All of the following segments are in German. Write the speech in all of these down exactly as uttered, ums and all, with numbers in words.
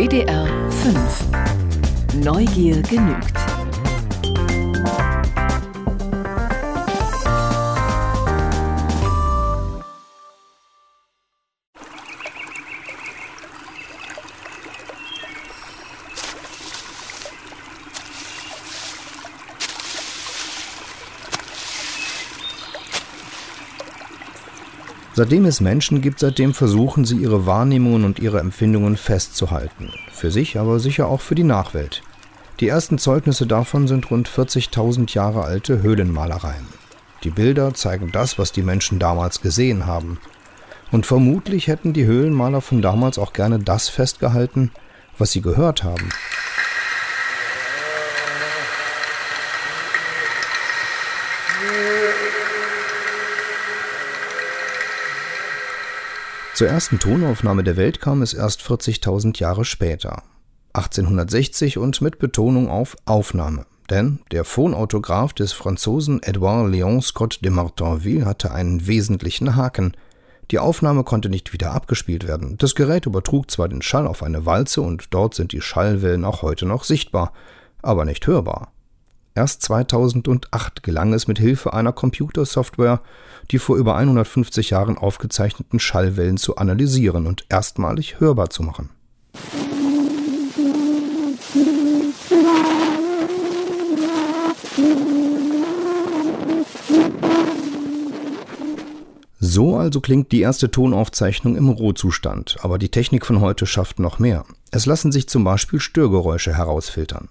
W D R fünf. Neugier genügt. Seitdem es Menschen gibt, seitdem versuchen sie, ihre Wahrnehmungen und ihre Empfindungen festzuhalten. Für sich, aber sicher auch für die Nachwelt. Die ersten Zeugnisse davon sind rund vierzigtausend Jahre alte Höhlenmalereien. Die Bilder zeigen das, was die Menschen damals gesehen haben. Und vermutlich hätten die Höhlenmaler von damals auch gerne das festgehalten, was sie gehört haben. Zur ersten Tonaufnahme der Welt kam es erst vierzigtausend Jahre später, achtzehnhundertsechzig, und mit Betonung auf Aufnahme. Denn der Phonautograph des Franzosen Edouard Léon Scott de Martinville hatte einen wesentlichen Haken. Die Aufnahme konnte nicht wieder abgespielt werden. Das Gerät übertrug zwar den Schall auf eine Walze und dort sind die Schallwellen auch heute noch sichtbar, aber nicht hörbar. Erst zweitausendacht gelang es mit Hilfe einer Computersoftware, die vor über hundertfünfzig Jahren aufgezeichneten Schallwellen zu analysieren und erstmalig hörbar zu machen. So also klingt die erste Tonaufzeichnung im Rohzustand, aber die Technik von heute schafft noch mehr. Es lassen sich zum Beispiel Störgeräusche herausfiltern.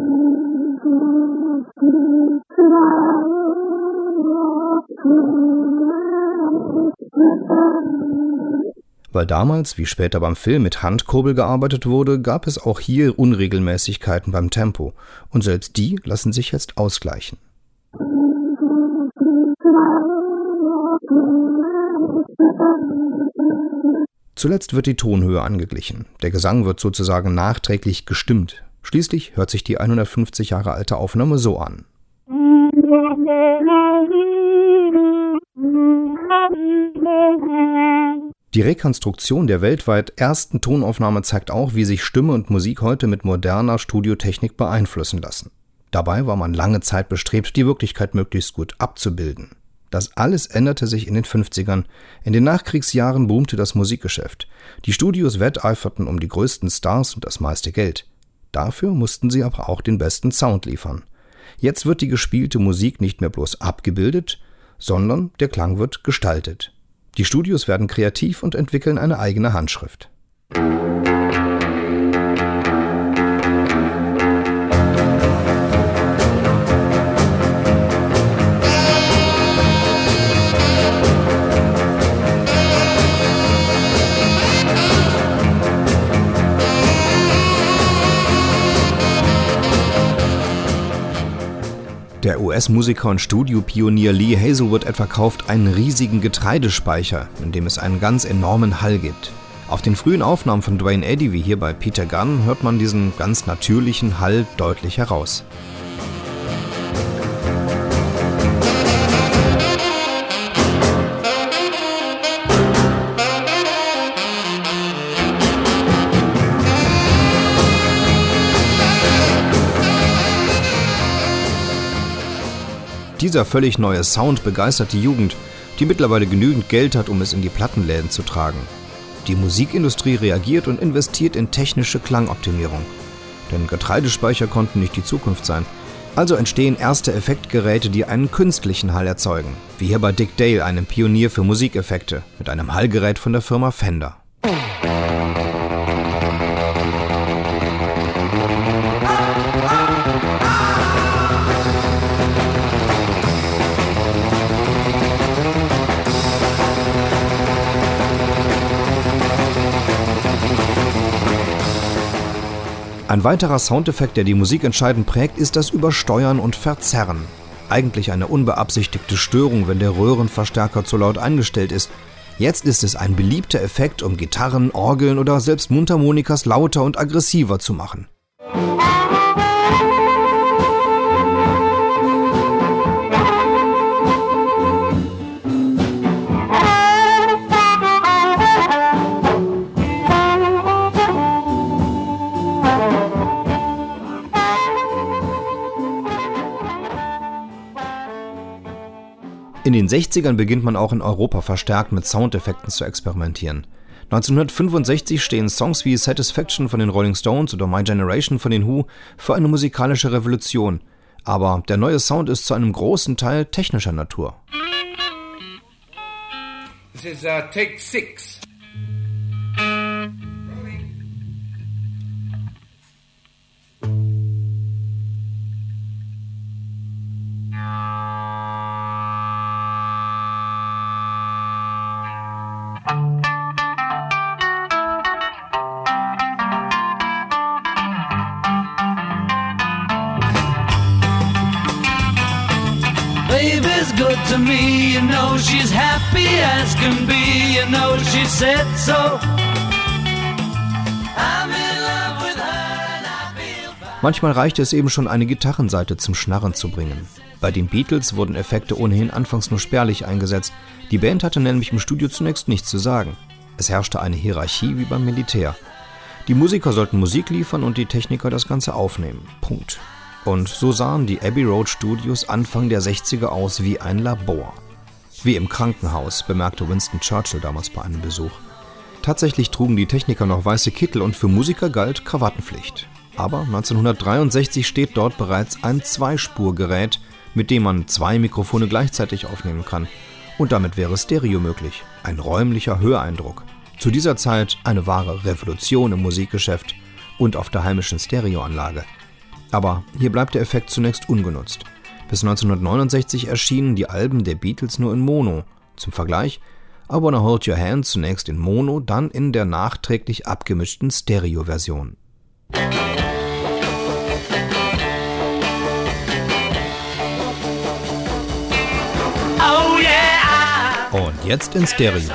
Weil damals, wie später beim Film, mit Handkurbel gearbeitet wurde, gab es auch hier Unregelmäßigkeiten beim Tempo. Und selbst die lassen sich jetzt ausgleichen. Zuletzt wird die Tonhöhe angeglichen. Der Gesang wird sozusagen nachträglich gestimmt. Schließlich hört sich die hundertfünfzig Jahre alte Aufnahme so an. Die Rekonstruktion der weltweit ersten Tonaufnahme zeigt auch, wie sich Stimme und Musik heute mit moderner Studiotechnik beeinflussen lassen. Dabei war man lange Zeit bestrebt, die Wirklichkeit möglichst gut abzubilden. Das alles änderte sich in den fünfzigern. In den Nachkriegsjahren boomte das Musikgeschäft. Die Studios wetteiferten um die größten Stars und das meiste Geld. Dafür mussten sie aber auch den besten Sound liefern. Jetzt wird die gespielte Musik nicht mehr bloß abgebildet, sondern der Klang wird gestaltet. Die Studios werden kreativ und entwickeln eine eigene Handschrift. Der U S-Musiker und Studiopionier Lee Hazelwood etwa kauft einen riesigen Getreidespeicher, in dem es einen ganz enormen Hall gibt. Auf den frühen Aufnahmen von Duane Eddy, wie hier bei Peter Gunn, hört man diesen ganz natürlichen Hall deutlich heraus. Dieser völlig neue Sound begeistert die Jugend, die mittlerweile genügend Geld hat, um es in die Plattenläden zu tragen. Die Musikindustrie reagiert und investiert in technische Klangoptimierung. Denn Getreidespeicher konnten nicht die Zukunft sein. Also entstehen erste Effektgeräte, die einen künstlichen Hall erzeugen. Wie hier bei Dick Dale, einem Pionier für Musikeffekte, mit einem Hallgerät von der Firma Fender. Ein weiterer Soundeffekt, der die Musik entscheidend prägt, ist das Übersteuern und Verzerren. Eigentlich eine unbeabsichtigte Störung, wenn der Röhrenverstärker zu laut eingestellt ist. Jetzt ist es ein beliebter Effekt, um Gitarren, Orgeln oder selbst Mundharmonikas lauter und aggressiver zu machen. In den sechzigern beginnt man auch in Europa verstärkt mit Soundeffekten zu experimentieren. neunzehnhundertfünfundsechzig stehen Songs wie Satisfaction von den Rolling Stones oder My Generation von den Who für eine musikalische Revolution. Aber der neue Sound ist zu einem großen Teil technischer Natur. This is uh, take six. Baby's good to me, you know she's happy as can be, you know she said so. I'm in love with her and I feel fine. Manchmal reichte es eben schon, eine Gitarrenseite zum Schnarren zu bringen. Bei den Beatles wurden Effekte ohnehin anfangs nur spärlich eingesetzt. Die Band hatte nämlich im Studio zunächst nichts zu sagen. Es herrschte eine Hierarchie wie beim Militär. Die Musiker sollten Musik liefern und die Techniker das Ganze aufnehmen. Punkt. Und so sahen die Abbey Road Studios Anfang der sechziger aus wie ein Labor. Wie im Krankenhaus, bemerkte Winston Churchill damals bei einem Besuch. Tatsächlich trugen die Techniker noch weiße Kittel und für Musiker galt Krawattenpflicht. Aber neunzehnhundertdreiundsechzig steht dort bereits ein Zweispurgerät, mit dem man zwei Mikrofone gleichzeitig aufnehmen kann. Und damit wäre Stereo möglich, ein räumlicher Höreindruck. Zu dieser Zeit eine wahre Revolution im Musikgeschäft und auf der heimischen Stereoanlage. Aber hier bleibt der Effekt zunächst ungenutzt. Bis neunzehnhundertneunundsechzig erschienen die Alben der Beatles nur in Mono. Zum Vergleich, I Wanna Hold Your Hand zunächst in Mono, dann in der nachträglich abgemischten Stereo-Version. Oh yeah, Und jetzt in Stereo. I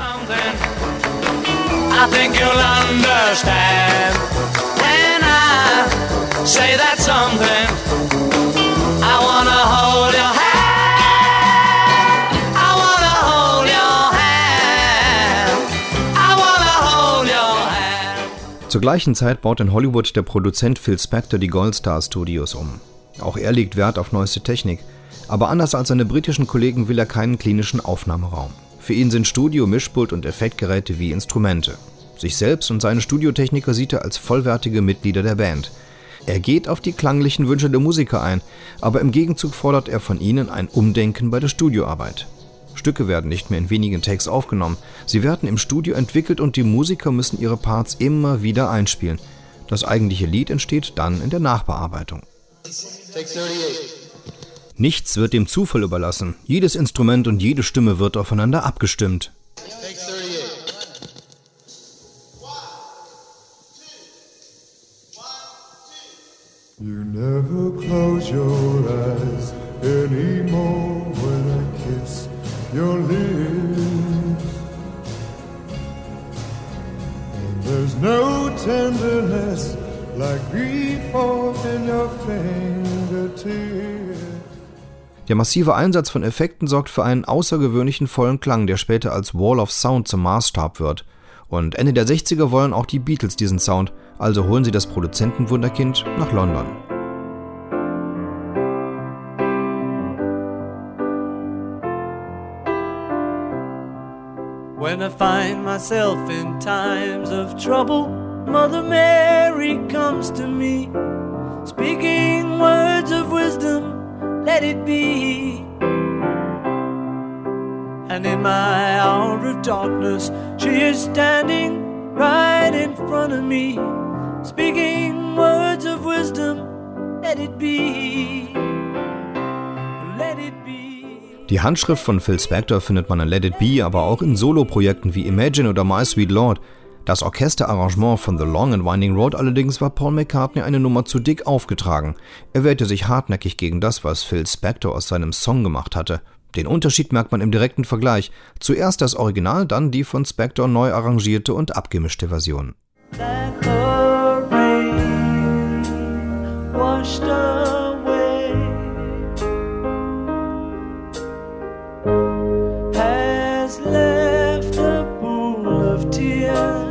think you'll understand when I say that something. I wanna hold your hand. I wanna hold your hand. I wanna hold your hand. Zur gleichen Zeit baut in Hollywood der Produzent Phil Spector die Gold Star Studios um. Auch er legt Wert auf neueste Technik. Aber anders als seine britischen Kollegen will er keinen klinischen Aufnahmeraum. Für ihn sind Studio, Mischpult und Effektgeräte wie Instrumente. Sich selbst und seine Studiotechniker sieht er als vollwertige Mitglieder der Band. Er geht auf die klanglichen Wünsche der Musiker ein, aber im Gegenzug fordert er von ihnen ein Umdenken bei der Studioarbeit. Stücke werden nicht mehr in wenigen Takes aufgenommen, sie werden im Studio entwickelt und die Musiker müssen ihre Parts immer wieder einspielen. Das eigentliche Lied entsteht dann in der Nachbearbeitung. Nichts wird dem Zufall überlassen, jedes Instrument und jede Stimme wird aufeinander abgestimmt. You never close your eyes anymore when I kiss your lips. And there's no tenderness like before in your fingertips. Der massive Einsatz von Effekten sorgt für einen außergewöhnlichen vollen Klang, der später als Wall of Sound zum Maßstab wird. Und Ende der sechziger wollen auch die Beatles diesen Sound, also holen sie das Produzentenwunderkind nach London. When I find myself in times of trouble, Mother Mary comes to me, speaking words of wisdom, let it be. And in my hour of darkness, she is standing right in front of me, speaking words of wisdom, let it be, let it be. Die Handschrift von Phil Spector findet man in Let It Be, aber auch in Soloprojekten wie Imagine oder My Sweet Lord. Das Orchesterarrangement von The Long and Winding Road allerdings war Paul McCartney eine Nummer zu dick aufgetragen. Er wehrte sich hartnäckig gegen das, was Phil Spector aus seinem Song gemacht hatte. Den Unterschied merkt man im direkten Vergleich. Zuerst das Original, dann die von Spector neu arrangierte und abgemischte Version. That the rain washed away has left a pool of tears,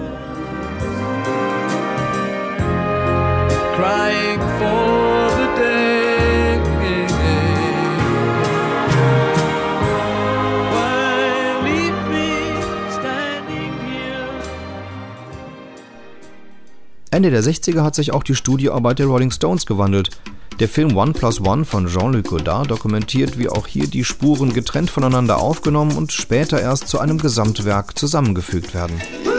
crying for the day Ende der sechziger hat sich auch die Studioarbeit der Rolling Stones gewandelt. Der Film One Plus One von Jean-Luc Godard dokumentiert, wie auch hier die Spuren getrennt voneinander aufgenommen und später erst zu einem Gesamtwerk zusammengefügt werden.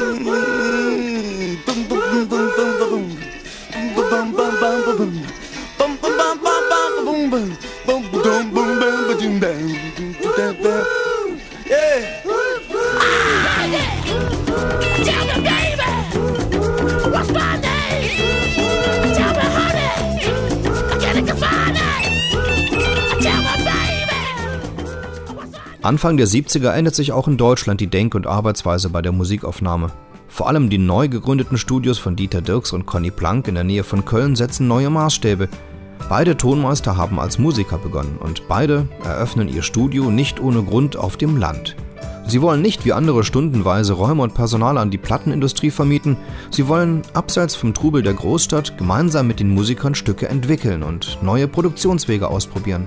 Anfang der siebziger ändert sich auch in Deutschland die Denk- und Arbeitsweise bei der Musikaufnahme. Vor allem die neu gegründeten Studios von Dieter Dierks und Conny Plank in der Nähe von Köln setzen neue Maßstäbe. Beide Tonmeister haben als Musiker begonnen und beide eröffnen ihr Studio nicht ohne Grund auf dem Land. Sie wollen nicht wie andere stundenweise Räume und Personal an die Plattenindustrie vermieten, sie wollen abseits vom Trubel der Großstadt gemeinsam mit den Musikern Stücke entwickeln und neue Produktionswege ausprobieren.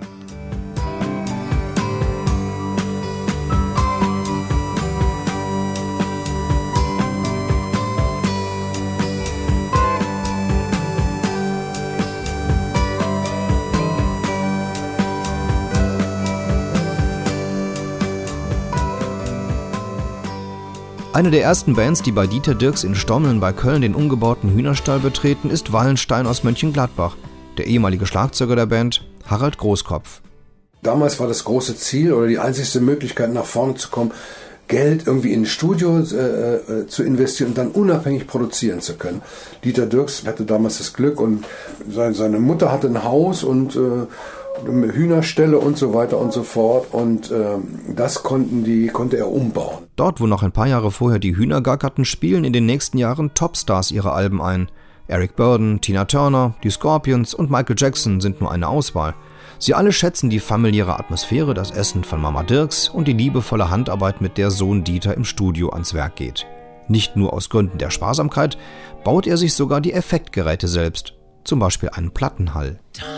Eine der ersten Bands, die bei Dieter Dierks in Stommeln bei Köln den umgebauten Hühnerstall betreten, ist Wallenstein aus Mönchengladbach. Der ehemalige Schlagzeuger der Band, Harald Großkopf. Damals war das große Ziel oder die einzigste Möglichkeit, nach vorne zu kommen, Geld irgendwie in ein Studio äh, zu investieren und dann unabhängig produzieren zu können. Dieter Dierks hatte damals das Glück und seine, seine Mutter hatte ein Haus und äh, Hühnerställe und so weiter und so fort und äh, das konnten die, konnte er umbauen. Dort, wo noch ein paar Jahre vorher die Hühner gackerten, spielen in den nächsten Jahren Topstars ihre Alben ein. Eric Burdon, Tina Turner, die Scorpions und Michael Jackson sind nur eine Auswahl. Sie alle schätzen die familiäre Atmosphäre, das Essen von Mama Dierks und die liebevolle Handarbeit, mit der Sohn Dieter im Studio ans Werk geht. Nicht nur aus Gründen der Sparsamkeit baut er sich sogar die Effektgeräte selbst, zum Beispiel einen Plattenhall.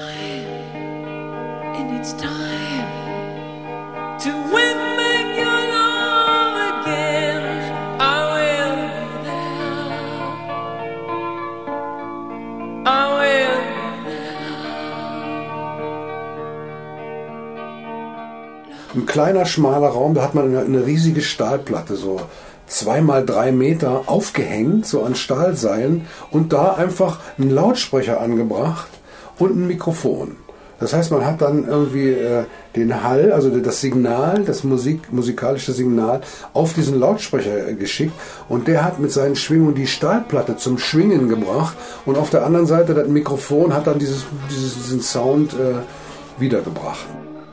It's time to win back your love again. I will be there. I will be there. Ein kleiner, schmaler Raum, da hat man eine, eine riesige Stahlplatte, so zweimal drei Meter aufgehängt, so an Stahlseilen und da einfach einen Lautsprecher angebracht und ein Mikrofon. Das heißt, man hat dann irgendwie äh, den Hall, also das Signal, das Musik, musikalische Signal auf diesen Lautsprecher äh, geschickt und der hat mit seinen Schwingungen die Stahlplatte zum Schwingen gebracht und auf der anderen Seite das Mikrofon hat dann dieses, dieses, diesen Sound äh, wiedergebracht.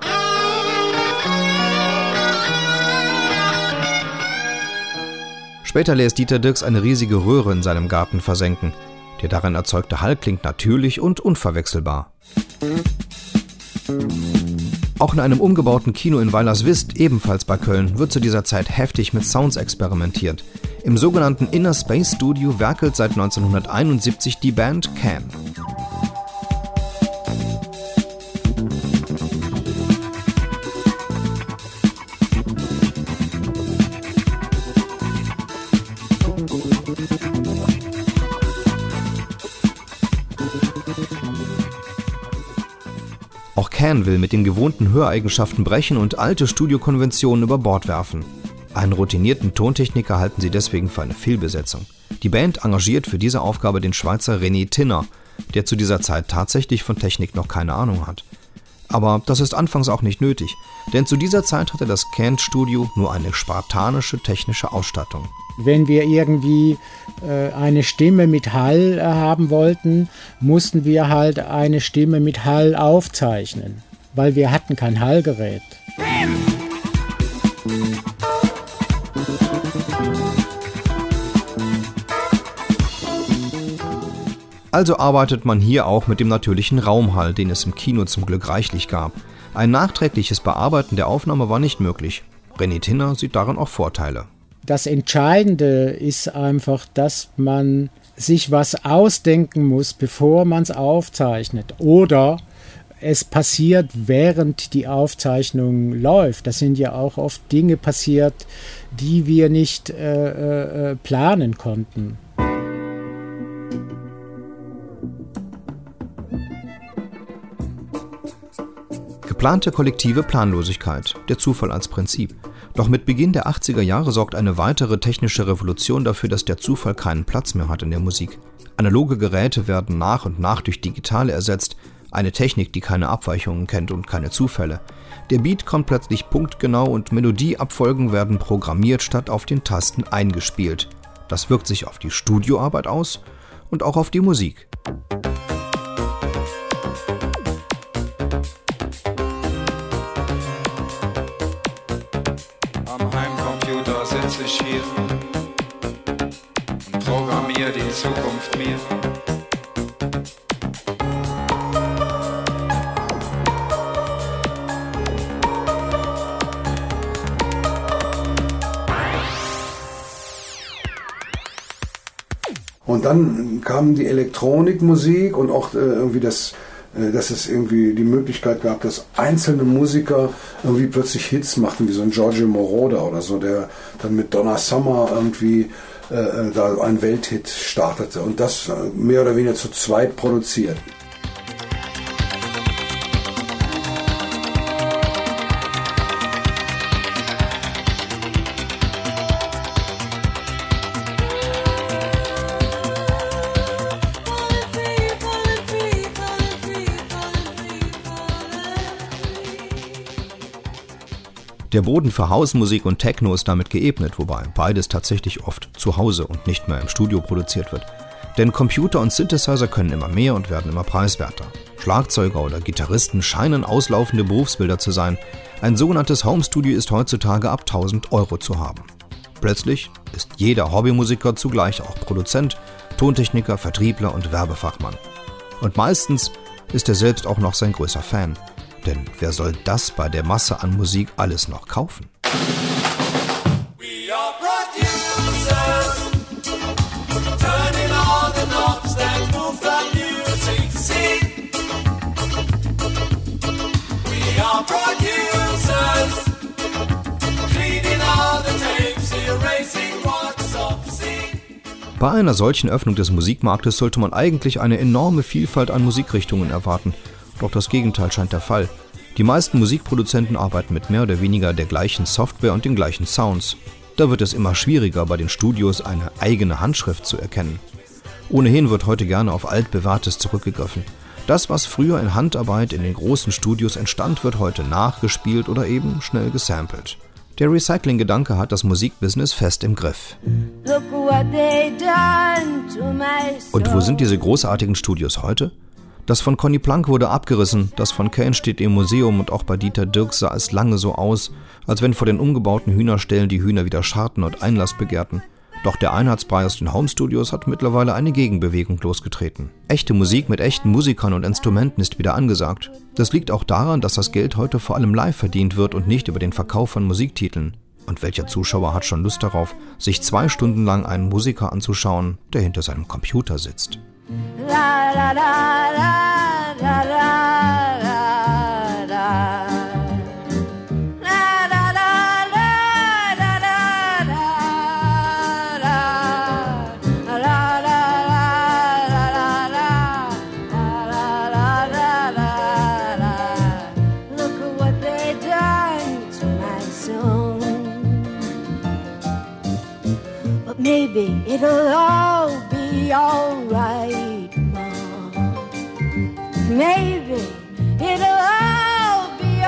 Später lässt Dieter Dierks eine riesige Röhre in seinem Garten versenken. Der darin erzeugte Hall klingt natürlich und unverwechselbar. Auch in einem umgebauten Kino in Weilerswist, ebenfalls bei Köln, wird zu dieser Zeit heftig mit Sounds experimentiert. Im sogenannten Inner Space Studio werkelt seit neunzehnhunderteinundsiebzig die Band Can. Auch Can will mit den gewohnten Höreigenschaften brechen und alte Studiokonventionen über Bord werfen. Einen routinierten Tontechniker halten sie deswegen für eine Fehlbesetzung. Die Band engagiert für diese Aufgabe den Schweizer René Tinner, der zu dieser Zeit tatsächlich von Technik noch keine Ahnung hat. Aber das ist anfangs auch nicht nötig, denn zu dieser Zeit hatte das Can-Studio nur eine spartanische technische Ausstattung. Wenn wir irgendwie äh, eine Stimme mit Hall äh, haben wollten, mussten wir halt eine Stimme mit Hall aufzeichnen, weil wir hatten kein Hallgerät. Also arbeitet man hier auch mit dem natürlichen Raumhall, den es im Kino zum Glück reichlich gab. Ein nachträgliches Bearbeiten der Aufnahme war nicht möglich. René Tinner sieht darin auch Vorteile. Das Entscheidende ist einfach, dass man sich was ausdenken muss, bevor man es aufzeichnet. Oder es passiert, während die Aufzeichnung läuft. Das sind ja auch oft Dinge passiert, die wir nicht äh, äh, planen konnten. Geplante kollektive Planlosigkeit, der Zufall als Prinzip. Doch mit Beginn der achtziger Jahre sorgt eine weitere technische Revolution dafür, dass der Zufall keinen Platz mehr hat in der Musik. Analoge Geräte werden nach und nach durch digitale ersetzt, eine Technik, die keine Abweichungen kennt und keine Zufälle. Der Beat kommt plötzlich punktgenau und Melodieabfolgen werden programmiert statt auf den Tasten eingespielt. Das wirkt sich auf die Studioarbeit aus und auch auf die Musik. Am Heimcomputer sitze ich hier und programmiere die Zukunft mir. Und dann kam die Elektronikmusik und auch äh, irgendwie das, äh, dass es irgendwie die Möglichkeit gab, dass einzelne Musiker irgendwie plötzlich Hits machten, wie so ein Giorgio Moroder oder so, der dann mit Donna Summer irgendwie äh, da einen Welthit startete und das äh, mehr oder weniger zu zweit produziert. Der Boden für Hausmusik und Techno ist damit geebnet, wobei beides tatsächlich oft zu Hause und nicht mehr im Studio produziert wird. Denn Computer und Synthesizer können immer mehr und werden immer preiswerter. Schlagzeuger oder Gitarristen scheinen auslaufende Berufsbilder zu sein. Ein sogenanntes Homestudio ist heutzutage ab tausend Euro zu haben. Plötzlich ist jeder Hobbymusiker zugleich auch Produzent, Tontechniker, Vertriebler und Werbefachmann. Und meistens ist er selbst auch noch sein größter Fan. Denn wer soll das bei der Masse an Musik alles noch kaufen? We are producers, turning all the knobs that move the music scene. We are producers, cleaning all the tapes, erasing what's obscene. Bei einer solchen Öffnung des Musikmarktes sollte man eigentlich eine enorme Vielfalt an Musikrichtungen erwarten. Doch das Gegenteil scheint der Fall. Die meisten Musikproduzenten arbeiten mit mehr oder weniger der gleichen Software und den gleichen Sounds. Da wird es immer schwieriger, bei den Studios eine eigene Handschrift zu erkennen. Ohnehin wird heute gerne auf altbewährtes zurückgegriffen. Das, was früher in Handarbeit in den großen Studios entstand, wird heute nachgespielt oder eben schnell gesampelt. Der Recycling-Gedanke hat das Musikbusiness fest im Griff. Und wo sind diese großartigen Studios heute? Das von Conny Plank wurde abgerissen, das von Kane steht im Museum und auch bei Dieter Dirks sah es lange so aus, als wenn vor den umgebauten Hühnerställen die Hühner wieder scharrten und Einlass begehrten. Doch der Einheitsbrei aus den Homestudios hat mittlerweile eine Gegenbewegung losgetreten. Echte Musik mit echten Musikern und Instrumenten ist wieder angesagt. Das liegt auch daran, dass das Geld heute vor allem live verdient wird und nicht über den Verkauf von Musiktiteln. Und welcher Zuschauer hat schon Lust darauf, sich zwei Stunden lang einen Musiker anzuschauen, der hinter seinem Computer sitzt? La la la la la la la la. Maybe it'll all be alright, Mom. Maybe it'll all be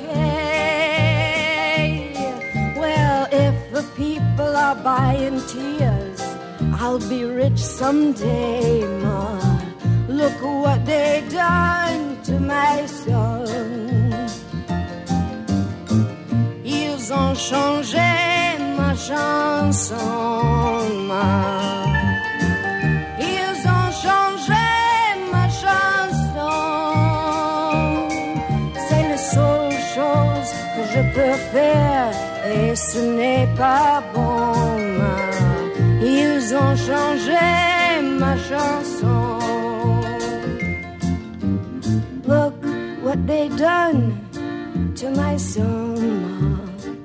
okay. Well, if the people are buying tears, I'll be rich someday, Ma. Look what they done to my son. Ils ont changé ma chanson, ma. Ils ont changé ma chanson. C'est la seule chose que je peux faire et ce n'est pas bon, ma. Ils ont changé ma chanson. Look what they done to my son, ma.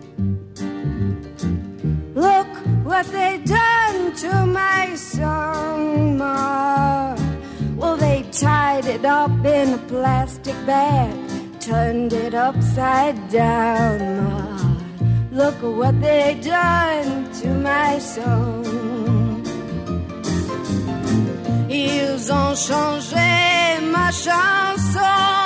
Look what they done to my song, Ma. Well, they tied it up in a plastic bag, turned it upside down, Ma. Look what they done to my song. Ils ont changé ma chanson,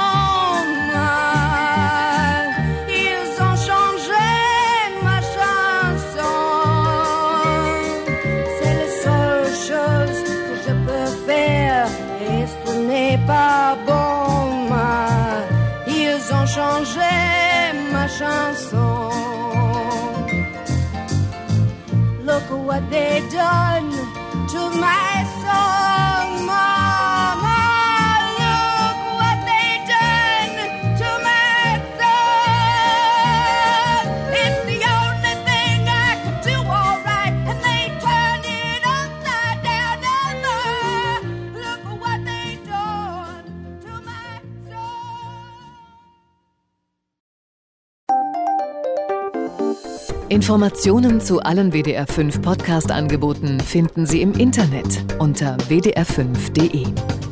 Ma. Ils ont changé ma chanson. C'est la seule chose que je peux faire et ce n'est pas bon, Ma. Ils ont changé ma chanson. Look what they done to my song, Mama. Look what they done to my song. It's the only thing I could do all right, and they turned it upside down. Look what they done to my song. Informationen zu allen W D R fünf Podcast-Angeboten finden Sie im Internet unter w d r fünf punkt d e.